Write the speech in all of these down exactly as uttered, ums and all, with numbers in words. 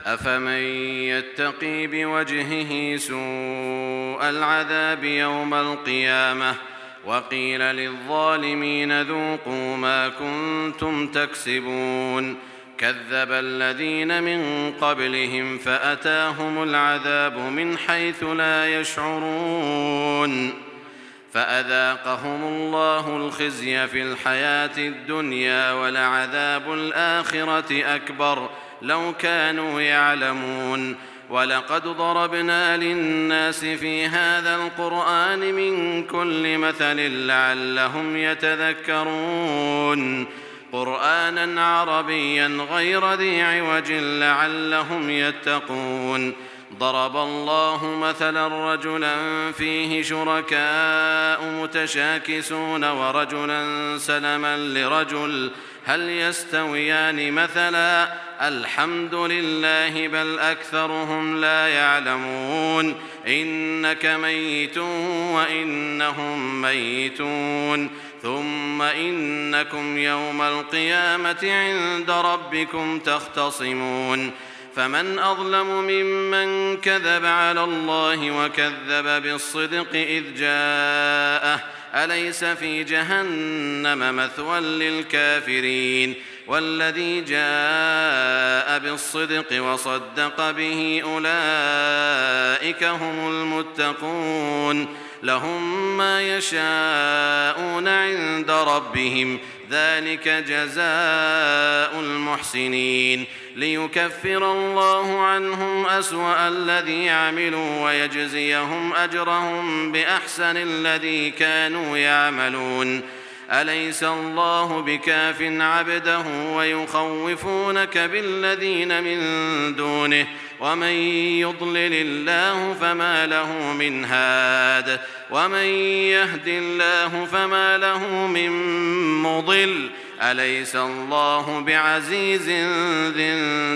أفمن يتقي بوجهه سوء العذاب يوم القيامة وقيل للظالمين ذوقوا ما كنتم تكسبون كذب الذين من قبلهم فأتاهم العذاب من حيث لا يشعرون فأذاقهم الله الخزي في الحياة الدنيا ولعذاب الآخرة أكبر لو كانوا يعلمون ولقد ضربنا للناس في هذا القرآن من كل مثل لعلهم يتذكرون قرآنا عربيا غير ذي عوج لعلهم يتقون ضرب الله مثلا رجلا فيه شركاء متشاكسون ورجلا سلما لرجل هل يستويان مثلا الحمد لله بل أكثرهم لا يعلمون إنك ميت وإنهم ميتون ثم إنكم يوم القيامة عند ربكم تختصمون فمن أظلم ممن كذب على الله وكذب بالصدق إذ جاءه أليس في جهنم مثوى للكافرين والذي جاء بالصدق وصدق به أولئك هم المتقون لهم ما يشاءون عند ربهم ذلك جزاء المحسنين ليكفر الله عنهم أسوأ الذي عملوا ويجزيهم أجرهم بأحسن الذي كانوا يعملون أليس الله بكاف عبده ويخوفونك بالذين من دونه ومن يضلل الله فما له من هاد ومن يهد الله فما له من مضل أليس الله بعزيز ذي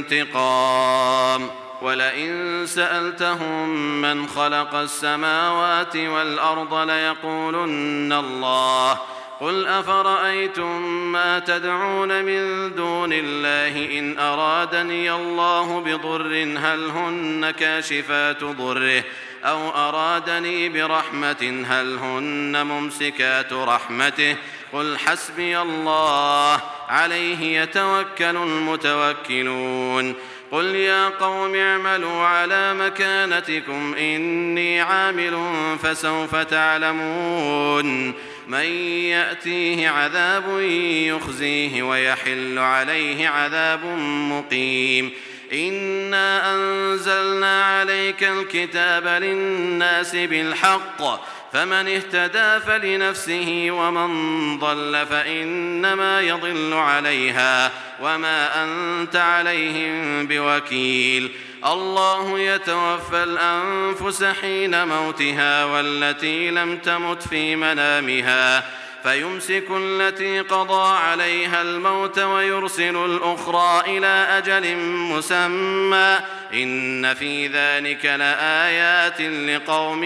انتقام ولئن سألتهم من خلق السماوات والأرض ليقولن الله قل أفرأيتم ما تدعون من دون الله إن أرادني الله بضر هل هن كاشفات ضره أو أرادني برحمة هل هن ممسكات رحمته قل حسبي الله عليه يتوكل المتوكلون قل يا قوم اعملوا على مكانتكم إني عامل فسوف تعلمون من يأتيه عذاب يخزيه ويحل عليه عذاب مقيم إنا أنزلنا عليك الكتاب للناس بالحق فمن اهتدى فلنفسه ومن ضل فإنما يضل عليها وما أنت عليهم بوكيل الله يتوفى الأنفس حين موتها والتي لم تمت في منامها فيمسك التي قضى عليها الموت ويرسل الأخرى إلى أجل مسمى إن في ذلك لآيات لقوم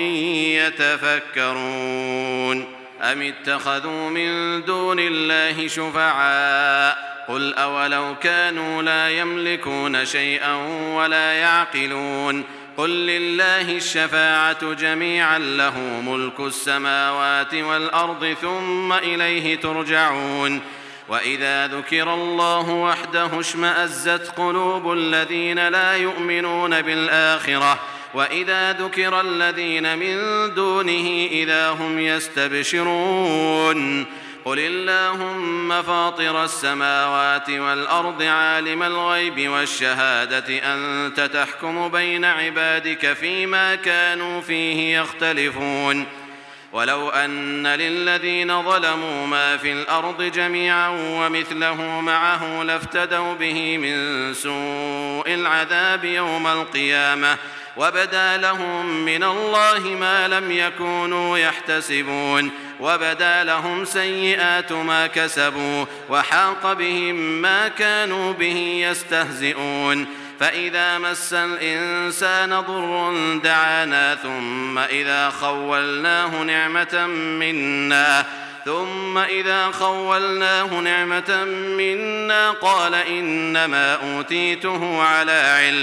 يتفكرون أم اتخذوا من دون الله شفعاء قل أولو كانوا لا يملكون شيئا ولا يعقلون قل لله الشفاعة جميعا له ملك السماوات والأرض ثم إليه ترجعون وإذا ذكر الله وحده اشمأزت قلوب الذين لا يؤمنون بالآخرة وإذا ذكر الذين من دونه إذا هم يستبشرون قل اللهم فاطر السماوات والأرض عالم الغيب والشهادة أنت تحكم بين عبادك فيما كانوا فيه يختلفون ولو أن للذين ظلموا ما في الأرض جميعا ومثله معه لافتدوا به من سوء العذاب يوم القيامة وبدا لهم من الله ما لم يكونوا يحتسبون وبدا لهم سيئات ما كسبوا وحاق بهم ما كانوا به يستهزئون فإذا مس الإنسان ضر دعانا ثم إذا خولناه نعمة منا ثم إذا خولناه نعمة منا قال إنما أوتيته على علم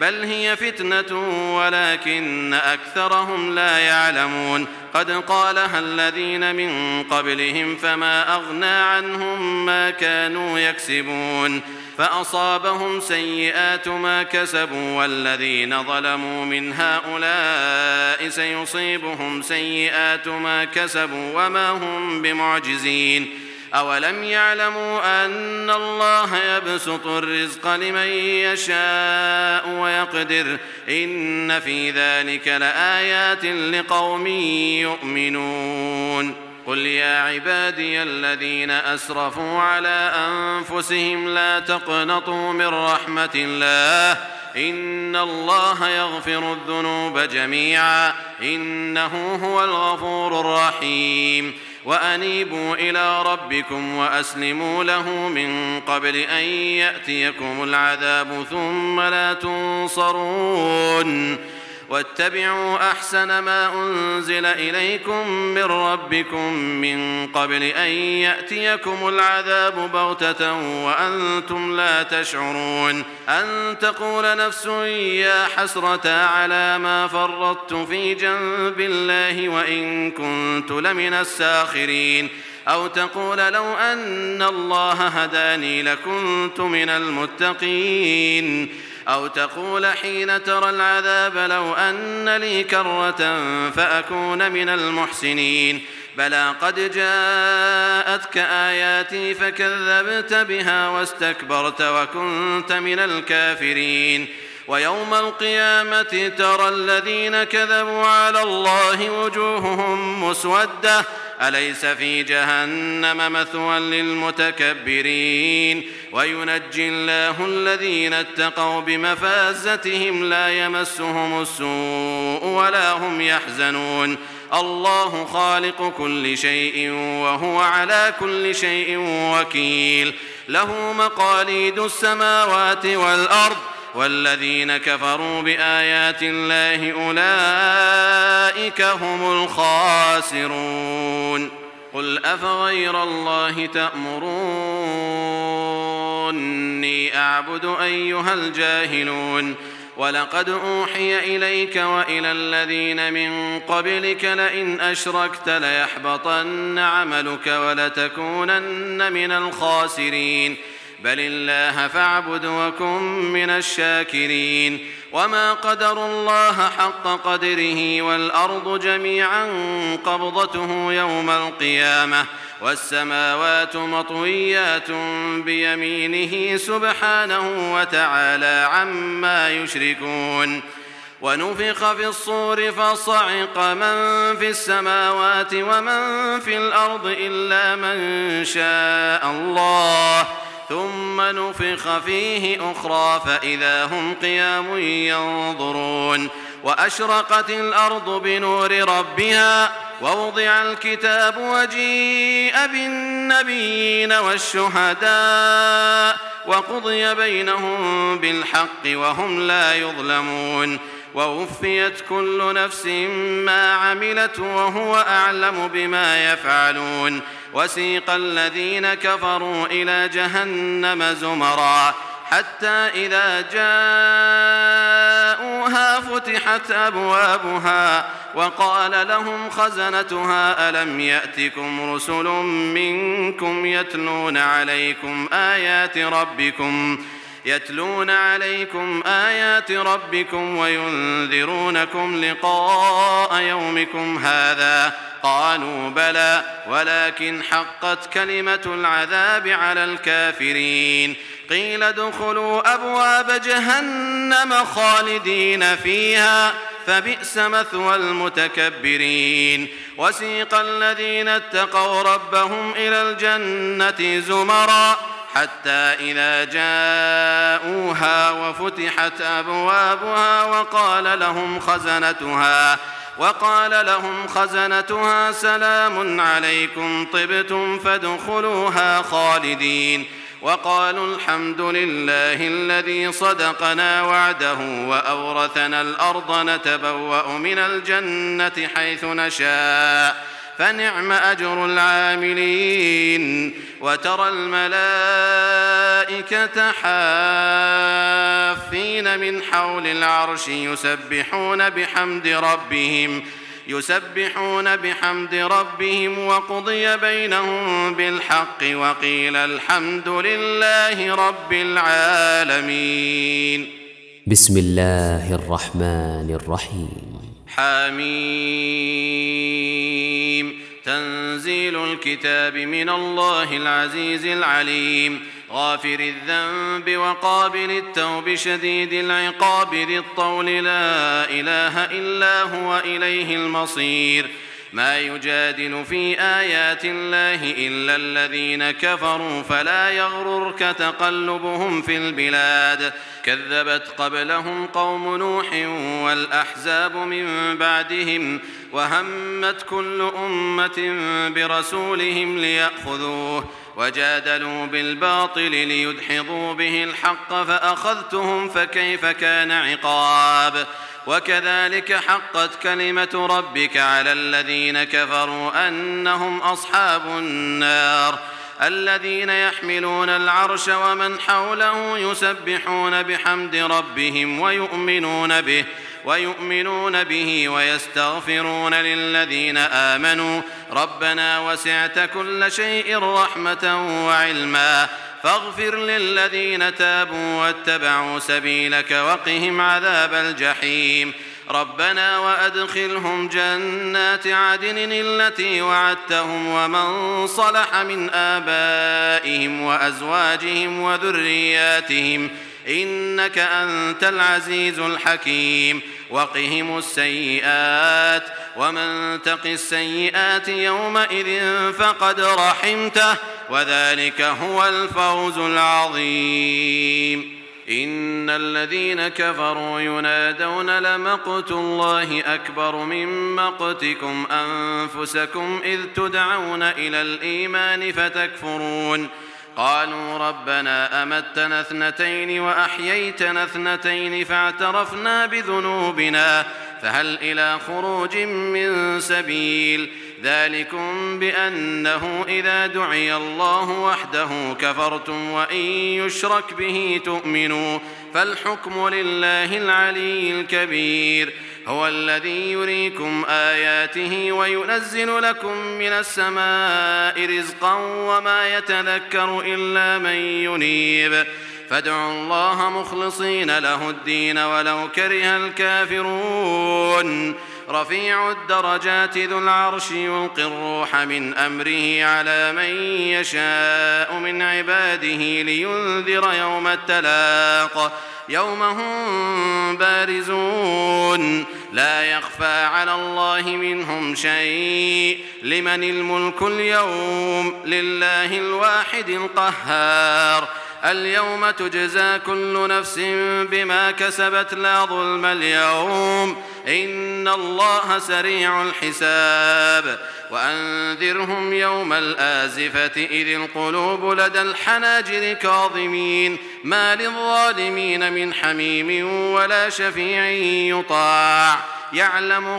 بل هي فتنة ولكن أكثرهم لا يعلمون قد قالها الذين من قبلهم فما أغنى عنهم ما كانوا يكسبون فأصابهم سيئات ما كسبوا والذين ظلموا من هؤلاء سيصيبهم سيئات ما كسبوا وما هم بمعجزين أولم يعلموا أن الله يبسط الرزق لمن يشاء ويقدر إن في ذلك لآيات لقوم يؤمنون قل يا عبادي الذين أسرفوا على أنفسهم لا تقنطوا من رحمة الله إن الله يغفر الذنوب جميعا إنه هو الغفور الرحيم وأنيبوا إلى ربكم وأسلموا له من قبل أن يأتيكم العذاب ثم لا تنصرون واتبعوا أحسن ما أنزل إليكم من ربكم من قبل أن يأتيكم العذاب بغتة وأنتم لا تشعرون أن تقول نفس يا حسرة على ما فرطت في جنب الله وإن كنت لمن الساخرين أو تقول لو أن الله هداني لكنت من المتقين أو تقول حين ترى العذاب لو أن لي كرة فأكون من المحسنين بلى قد جاءتك آياتي فكذبت بها واستكبرت وكنت من الكافرين ويوم القيامة ترى الذين كذبوا على الله وجوههم مسودة أليس في جهنم مثوى للمتكبرين وينجي الله الذين اتقوا بمفازتهم لا يمسهم السوء ولا هم يحزنون الله خالق كل شيء وهو على كل شيء وكيل له مقاليد السماوات والأرض والذين كفروا بآيات الله أولئك هم الخاسرون قل أفغير الله تأمروني أعبد أيها الجاهلون ولقد أوحي إليك وإلى الذين من قبلك لئن أشركت ليحبطن عملك ولتكونن من الخاسرين بل الله فاعبد وكن من الشاكرين وما قدروا الله حق قدره والأرض جميعا قبضته يوم القيامة والسماوات مطويات بيمينه سبحانه وتعالى عما يشركون ونفخ في الصور فصعق من في السماوات ومن في الأرض إلا من شاء الله ثم نفخ فيه أخرى فإذا هم قيام ينظرون وأشرقت الأرض بنور ربها ووضع الكتاب وجيء بالنبيين والشهداء وقضي بينهم بالحق وهم لا يظلمون ووفيت كل نفس ما عملت وهو أعلم بما يفعلون وسيق الذين كفروا إلى جهنم زمرا حتى إذا جاءوها فتحت أبوابها وقال لهم خزنتها ألم يأتكم رسل منكم يتلون عليكم آيات ربكم يتلون عليكم آيات ربكم وينذرونكم لقاء يومكم هذا قالوا بلى ولكن حقت كلمة العذاب على الكافرين قيل ادخلوا أبواب جهنم خالدين فيها فبئس مثوى المتكبرين وسيق الذين اتقوا ربهم إلى الجنة زمرا حتى إذا جاءوها وفتحت أبوابها وقال لهم خزنتها وقال لهم خزنتها سلام عليكم طبتم فادخلوها خالدين وقالوا الحمد لله الذي صدقنا وعده وأورثنا الأرض نتبوأ من الجنة حيث نشاء فنعم أجر العاملين. وترى الملائكة حافين من حول العرش يسبحون بحمد ربهم يسبحون بحمد ربهم وقضي بينهم بالحق وقيل الحمد لله رب العالمين. بسم الله الرحمن الرحيم. حميم. تنزيل الكتاب من الله العزيز العليم، غافر الذنب وقابل التوب شديد العقاب ذي الطول لا إله إلا هو إليه المصير. ما يجادل في آيات الله إلا الذين كفروا فلا يغررك تقلبهم في البلاد. كذبت قبلهم قوم نوح والأحزاب من بعدهم وهمت كل أمة برسولهم ليأخذوه وجادلوا بالباطل ليدحضوا به الحق فأخذتهم فكيف كان عقاب. وكذلك حقت كلمة ربك على الذين كفروا أنهم أصحاب النار. الذين يحملون العرش ومن حوله يسبحون بحمد ربهم ويؤمنون به ويؤمنون به ويستغفرون للذين آمنوا ربنا وسعت كل شيء رحمة وعلما فاغفر للذين تابوا واتبعوا سبيلك وقهم عذاب الجحيم. ربنا وأدخلهم جنات عدن التي وعدتهم ومن صلح من آبائهم وأزواجهم وذرياتهم إنك أنت العزيز الحكيم. وقهم السيئات ومن تق السيئات يومئذ فقد رحمته وذلك هو الفوز العظيم. إن الذين كفروا ينادون لمقت الله أكبر من مقتكم أنفسكم إذ تدعون إلى الإيمان فتكفرون. قالوا ربنا أمتنا اثنتين وأحييتنا اثنتين فاعترفنا بذنوبنا فهل إلى خروج من سبيل. ذلكم بأنه إذا دعي الله وحده كفرتم وإن يشرك به تؤمنوا فالحكم لله العلي الكبير. هو الذي يريكم آياته وينزل لكم من السماء رزقا وما يتذكر إلا من ينيب فادعوا الله مخلصين له الدين ولو كره الكافرون. رفيع الدرجات ذو العرش يلقي الروح من أمره على من يشاء من عباده لينذر يوم التلاق يوم هم بارزون لا يخفى على الله منهم شيء. لمن الملك اليوم لله الواحد القهار. اليوم تجزى كل نفس بما كسبت لا ظلم اليوم إن الله سريع الحساب. وأنذرهم يوم الآزفة إذ القلوب لدى الحناجر كاظمين ما للظالمين من حميم ولا شفيع يطاع يعلم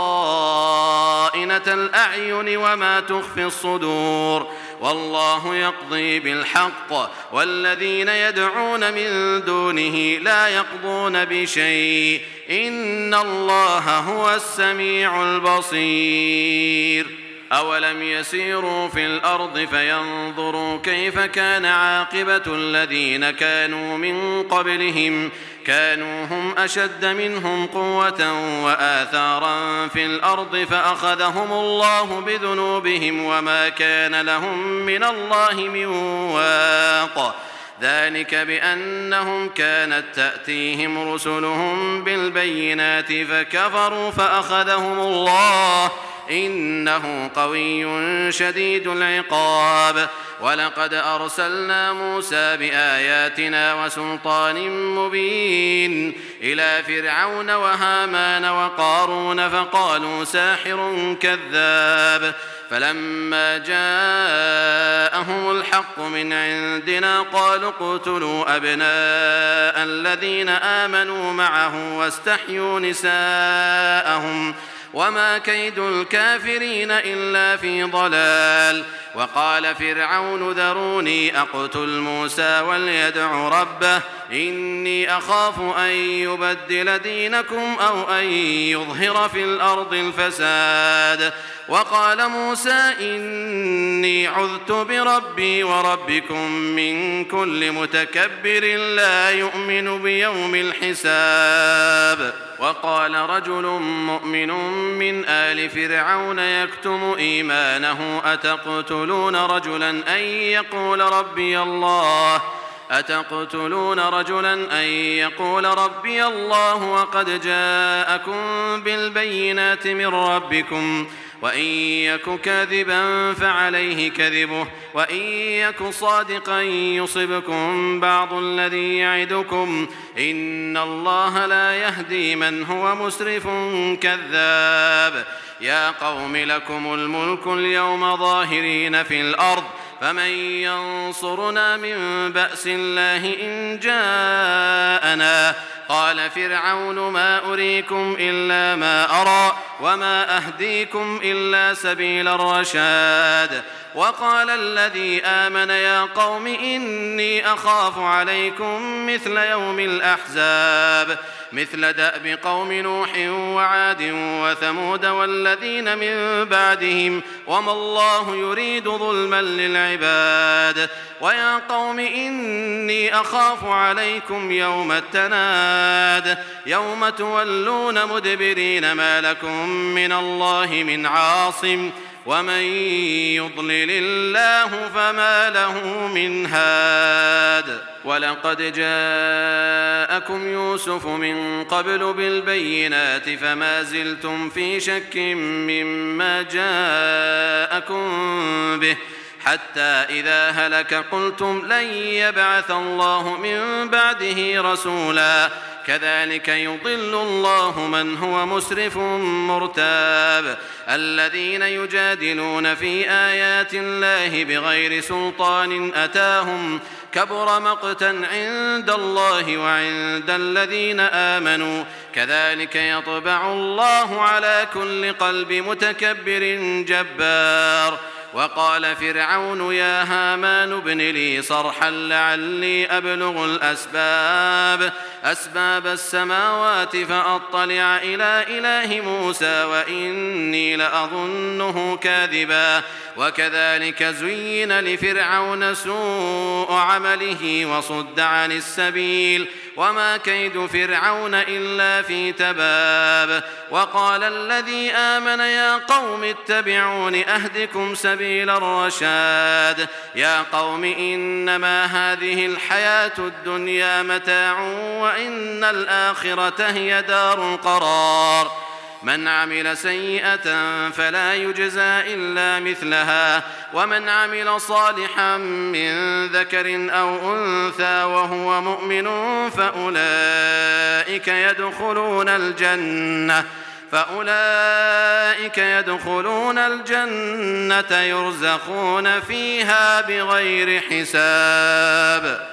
خائنة الأعين وما تخفي الصدور والله يقضي بالحق والذين يدعون من دونه لا يقضون بشيء إن الله هو السميع البصير. أولم يسيروا في الأرض فينظروا كيف كان عاقبة الذين كانوا من قبلهم كانوا هم أشد منهم قوة وآثارا في الأرض فأخذهم الله بذنوبهم وما كان لهم من الله من واق. ذلك بأنهم كانت تأتيهم رسلهم بالبينات فكفروا فأخذهم الله إنه قوي شديد العقاب. ولقد أرسلنا موسى بآياتنا وسلطان مبين إلى فرعون وهامان وقارون فقالوا ساحر كذاب. فلما جاءهم الحق من عندنا قالوا اقتلوا أبناء الذين آمنوا معه واستحيوا نساءهم وما كيد الكافرين إلا في ضلال. وقال فرعون ذروني أقتل موسى وليدع ربه إني أخاف أن يبدل دينكم أو أن يظهر في الأرض الفساد. وقال موسى إني عذت بربي وربكم من كل متكبر لا يؤمن بيوم الحساب. وقال رجل مؤمن من آل فرعون يكتم إيمانه أتقتلون رجلا أن يقول ربي الله أتقتلون رجلا أن يقول ربي الله وقد جاءكم بالبينات من ربكم وإن يك كاذبا فعليه كذبه وإن يك صادقا يصبكم بعض الذي يعدكم إن الله لا يهدي من هو مسرف كذاب. يا قوم لكم الملك اليوم ظاهرين في الأرض فمن ينصرنا من بأس الله إن جاءنا. قال فرعون ما أريكم إلا ما أرى وما أهديكم إلا سبيل الرشاد. وقال الذي آمن يا قوم إني أخاف عليكم مثل يوم الأحزاب مثل دأب قوم نوح وعاد وثمود والذين من بعدهم وما الله يريد ظلما للعباد. ويا قوم إني أخاف عليكم يوم التناد يوم تولون مدبرين ما لكم من الله من عاصم ومن يضلل الله فما له من هاد. ولقد جاءكم يوسف من قبل بالبينات فما زلتم في شك مما جاءكم به حتى إذا هلك قلتم لن يبعث الله من بعده رسولا كذلك يضل الله من هو مسرف مرتاب. الذين يجادلون في آيات الله بغير سلطان أتاهم كبر مقتا عند الله وعند الذين آمنوا كذلك يطبع الله على كل قلب متكبر جبار. وقال فرعون يا هامان ابن لي صرحا لعلي أبلغ الأسباب أسباب السماوات فأطلع إلى إله موسى وإني لأظنه كاذبا. وكذلك زين لفرعون سوء عمله وصد عن السبيل وما كيد فرعون إلا في تباب. وقال الذي آمن يا قوم اتبعون أهدكم سبيل الرشاد. يا قوم إنما هذه الحياة الدنيا متاع وإن الآخرة هي دار القرار. من عمل سيئة فلا يجزى إلا مثلها ومن عمل صالحا من ذكر أو أنثى وهو مؤمن فأولئك يدخلون الجنة فأولئك يدخلون الجنة يرزقون فيها بغير حساب.